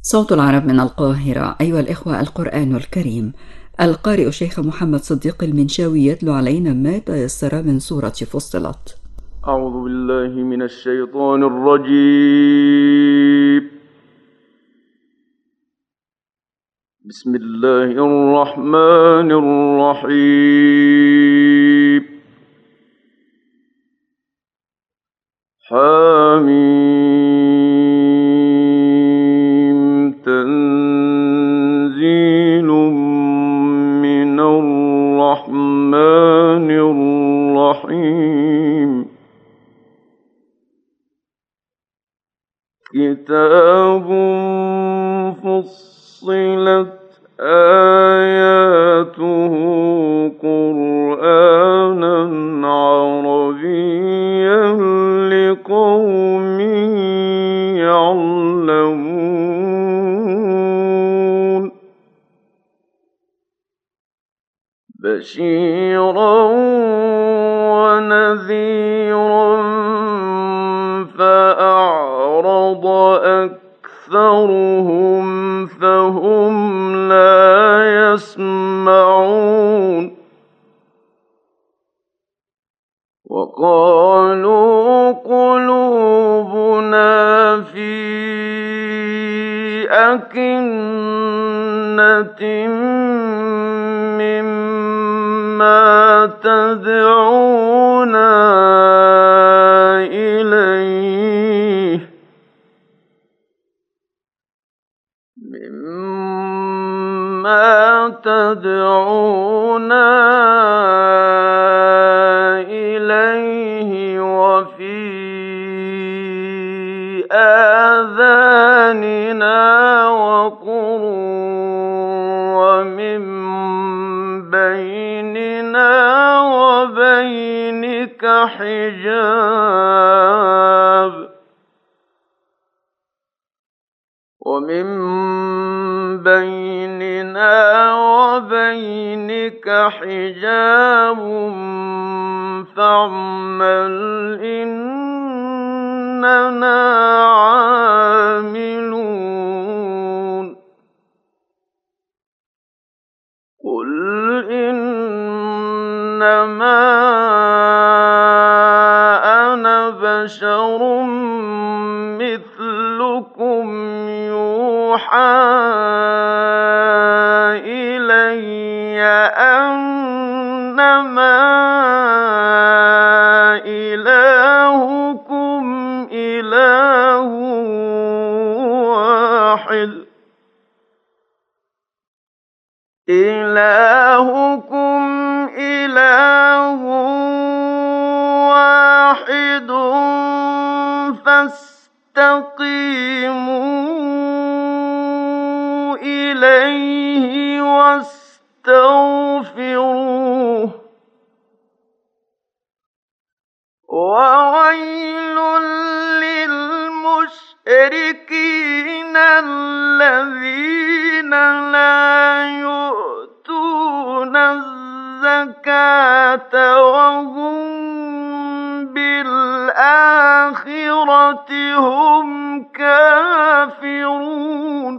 صوت العرب من القاهرة. أيها الإخوة، القرآن الكريم. القارئ الشيخ محمد صديق المنشاوي يتلو علينا ما تيسر من سورة فصلت. أعوذ بالله من الشيطان الرجيم. بسم الله الرحمن الرحيم. حميم تنزيل من الرحمن الرحيم. كتاب فصلت آياته قرآنا عربيا لقوم يعلمون بشيرا ونذيرا فأعرض أكثرهم فهم لا يسمعون وقالوا قلوبنا في أكنة مما تدعونا إليه وفي آذاننا وقر ومن بيننا وبينك حجاب فاعمل إننا عاملون قل إنما أنا بشر مثلكم يوحى إلي أنما إلهكم إله واحد فاستقيموا إليه واستغفروه وويل للمشركين الذين لا يؤتون الزكاة وهم بالآخرة هم كافرون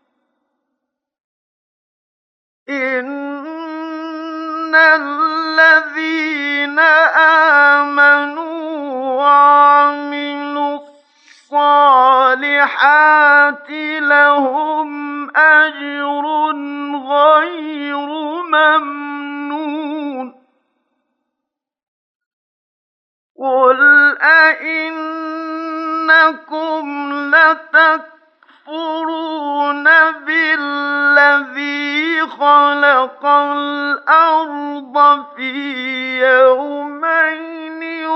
إن الذين آمنوا وعملوا الصالحات لهم أجر غير ممنون قل أئنكم لتكفرون بالذي خلق الأرض في يومين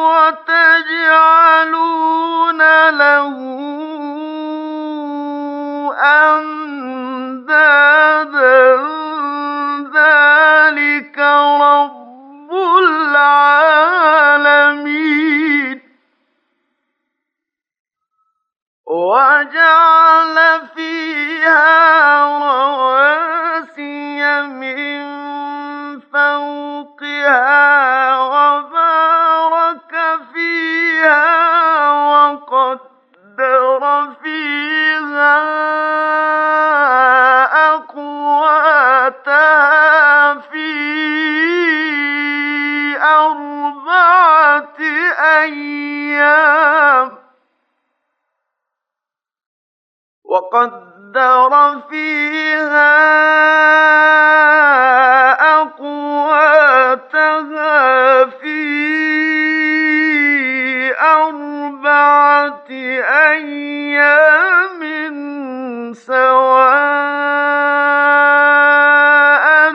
وتجعلون له أندادا ذلك رب العالمين وجعل فيها رواسي من فوقها وبارك فيها وقدر فيها وقدر فيها أقواتها في 4 أيام سواء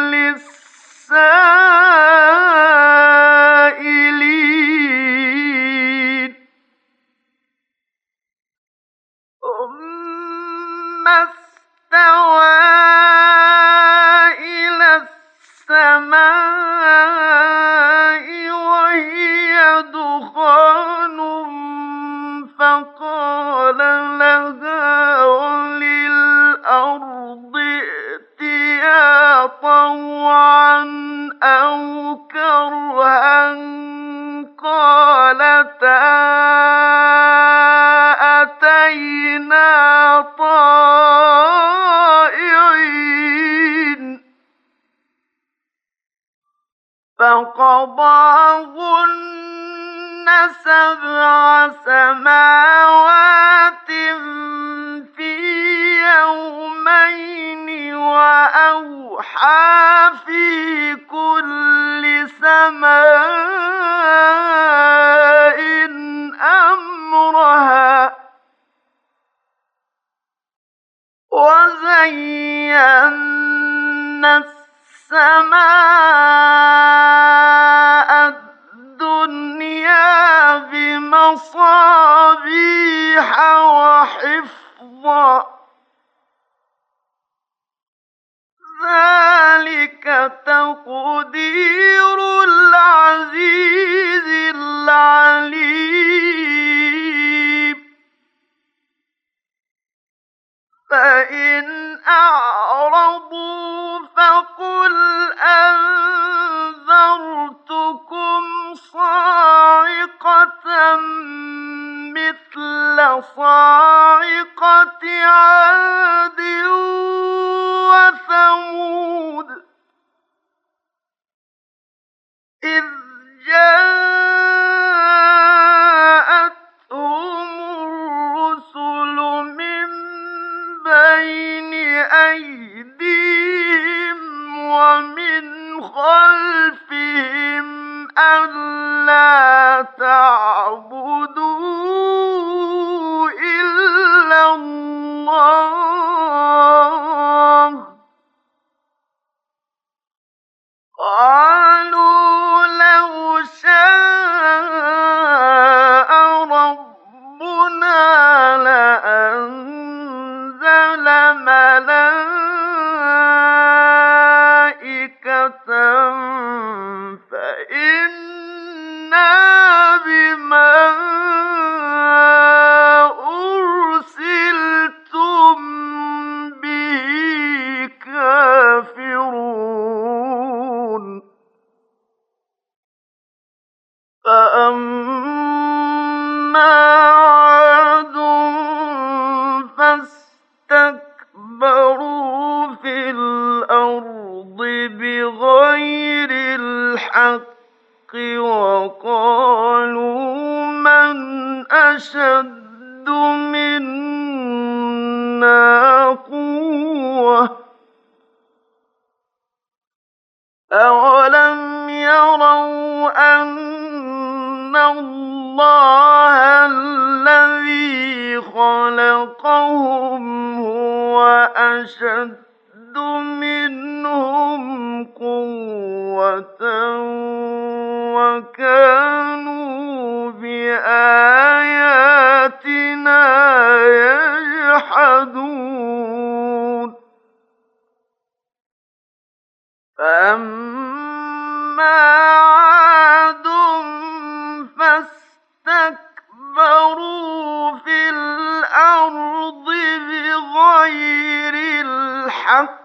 للسائلين ثم استوى إلى السماء وهي دخان فقال لها وللأرض ائتيا طوعا أو كرها قالتا أتينا طائعين فقضاهن 7 سماوات في يومين وأوحى في كل سماء أمرها وزينا السماء الدنيا بمصابيح وحفظا ذلك تقدير العزيز العليم فإن أعرضوا فقل أنذرتكم صاعقة مثل صاعقة عاد وثمود إذ جاءتهم الرسل من بين أيديهم ومن خلفهم ألا تعبدوا إلا الله قالوا لو شاء ربنا لأنزل ملائكة فإنا بما أرسلتم به كافرون فأما عاد فاستكبروا في الأرض بغير الحق وقالوا من أشد منا قوة أولم يروا أن الله الذي خلقهم هو أشد منهم قوة وكانوا بآياتنا يجحدون فأما عاد فاستكبروا في الأرض بغير الحق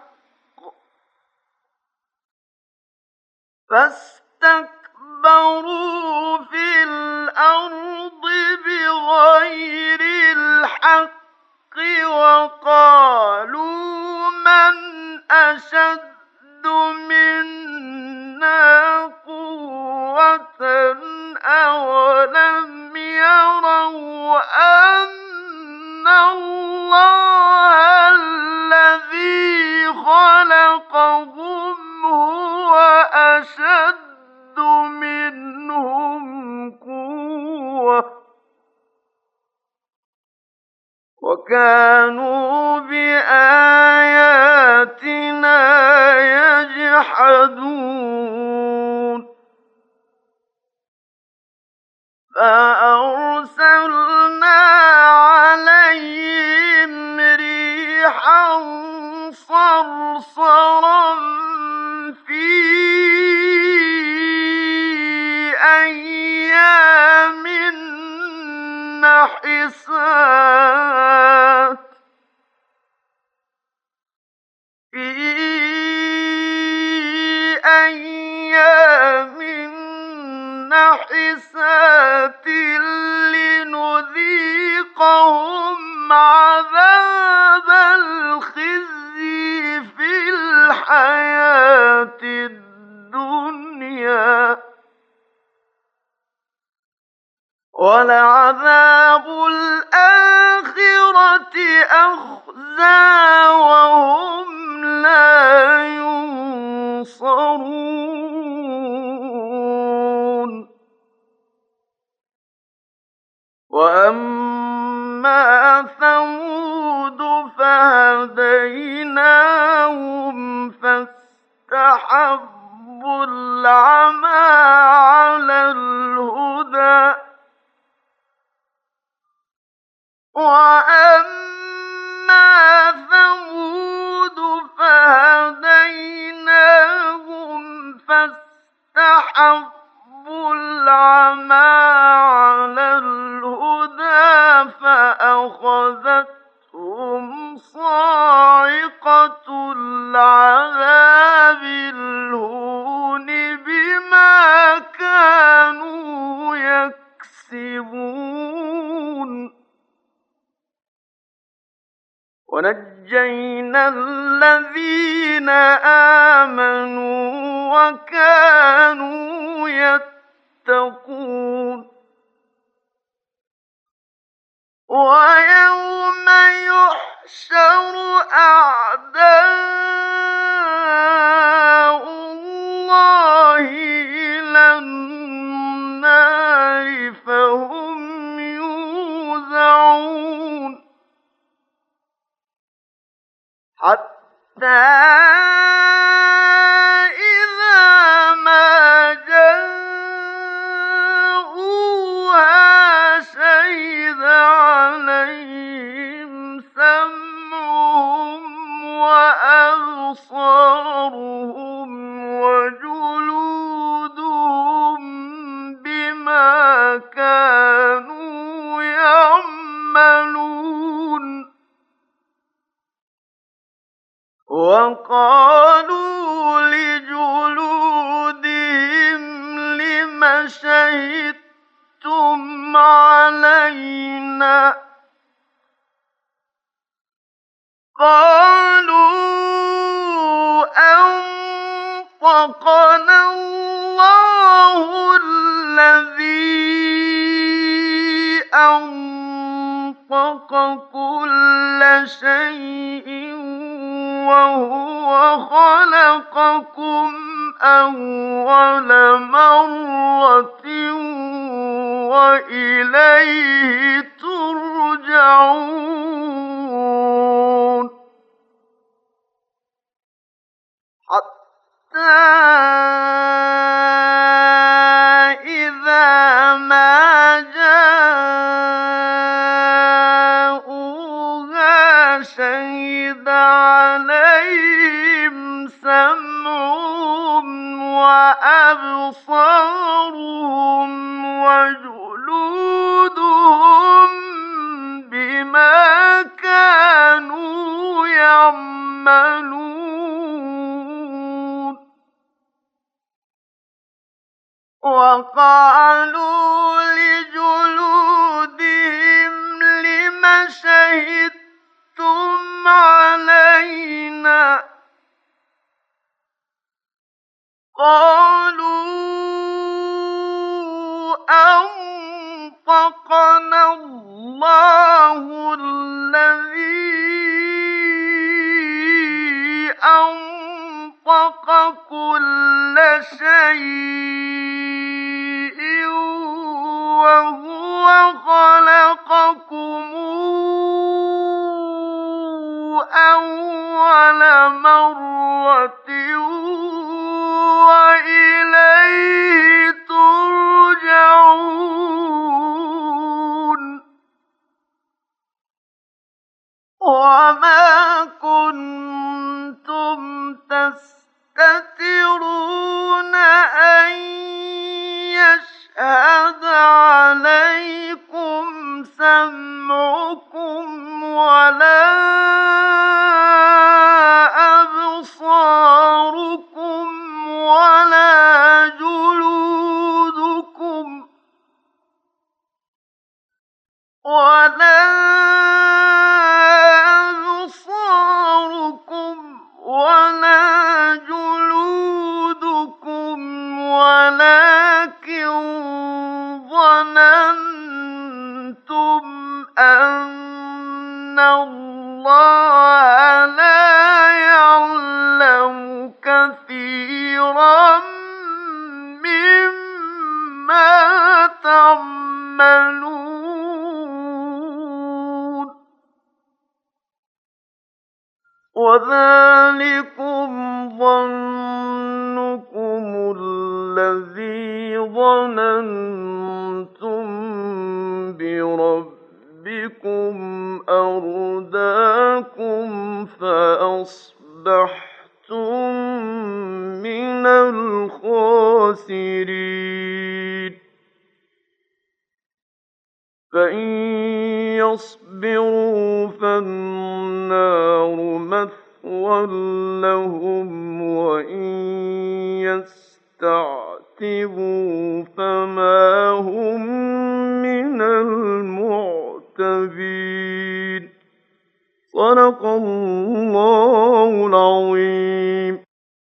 وقالوا من أشد منا قوة أولم يروا أن الله وكانوا بآياتنا يجحدون فأرسلنا عليهم ريحا صرصرا في أيام نحسات لنذيقهم عذاب الخزي في الحياة الدنيا ولعذاب الآخرة أخزى وهم لا ينصرون وأما ثمود فهديناهم فاستحبوا العمى على الهدى وأما ثمود فهديناهم فاستحبوا العمى على الهدى فأخذتهم صاعقة العذاب الهون بما كانوا يكسبون ونجينا الذين آمنوا وكانوا يتقون ويوم يحشر أعداء الله إلى النار فهم يوزعون حتى إذا ما جاءوها شهد عليهم سمعهم وأبصارهم وجلودهم بما كانوا يعملون وقالوا لجلودهم لم شهدتم علينا قالوا أنطقنا الله الذي أنطق كل شيء وهو خلقكم أول مرة وإليه ترجعون حتى إذا ما جاءوها شهد عليهم سمعهم وأبصارهم وجلودهم بما كانوا يعملون وقالوا لجلودهم لم شهدتم علينا قالوا أنطقنا الله الذي أنطق كل شيء وهو خلقكم أول مرة وإليه ترجعون وما كنتم تستترون أن يشهد عليكم سمعكم ولا أبصاركم ولا جلودكم ولكن ظننتم أن الله لا يعلم كثيرا مما تعملون وذلكم ظنكم الذي ظننتم بربكم أرداكم فأصبحتم من الخاسرين فإن يصبروا فالنار مثوى لهم وإن يستعتبوا فما هم من المعتبين صدق الله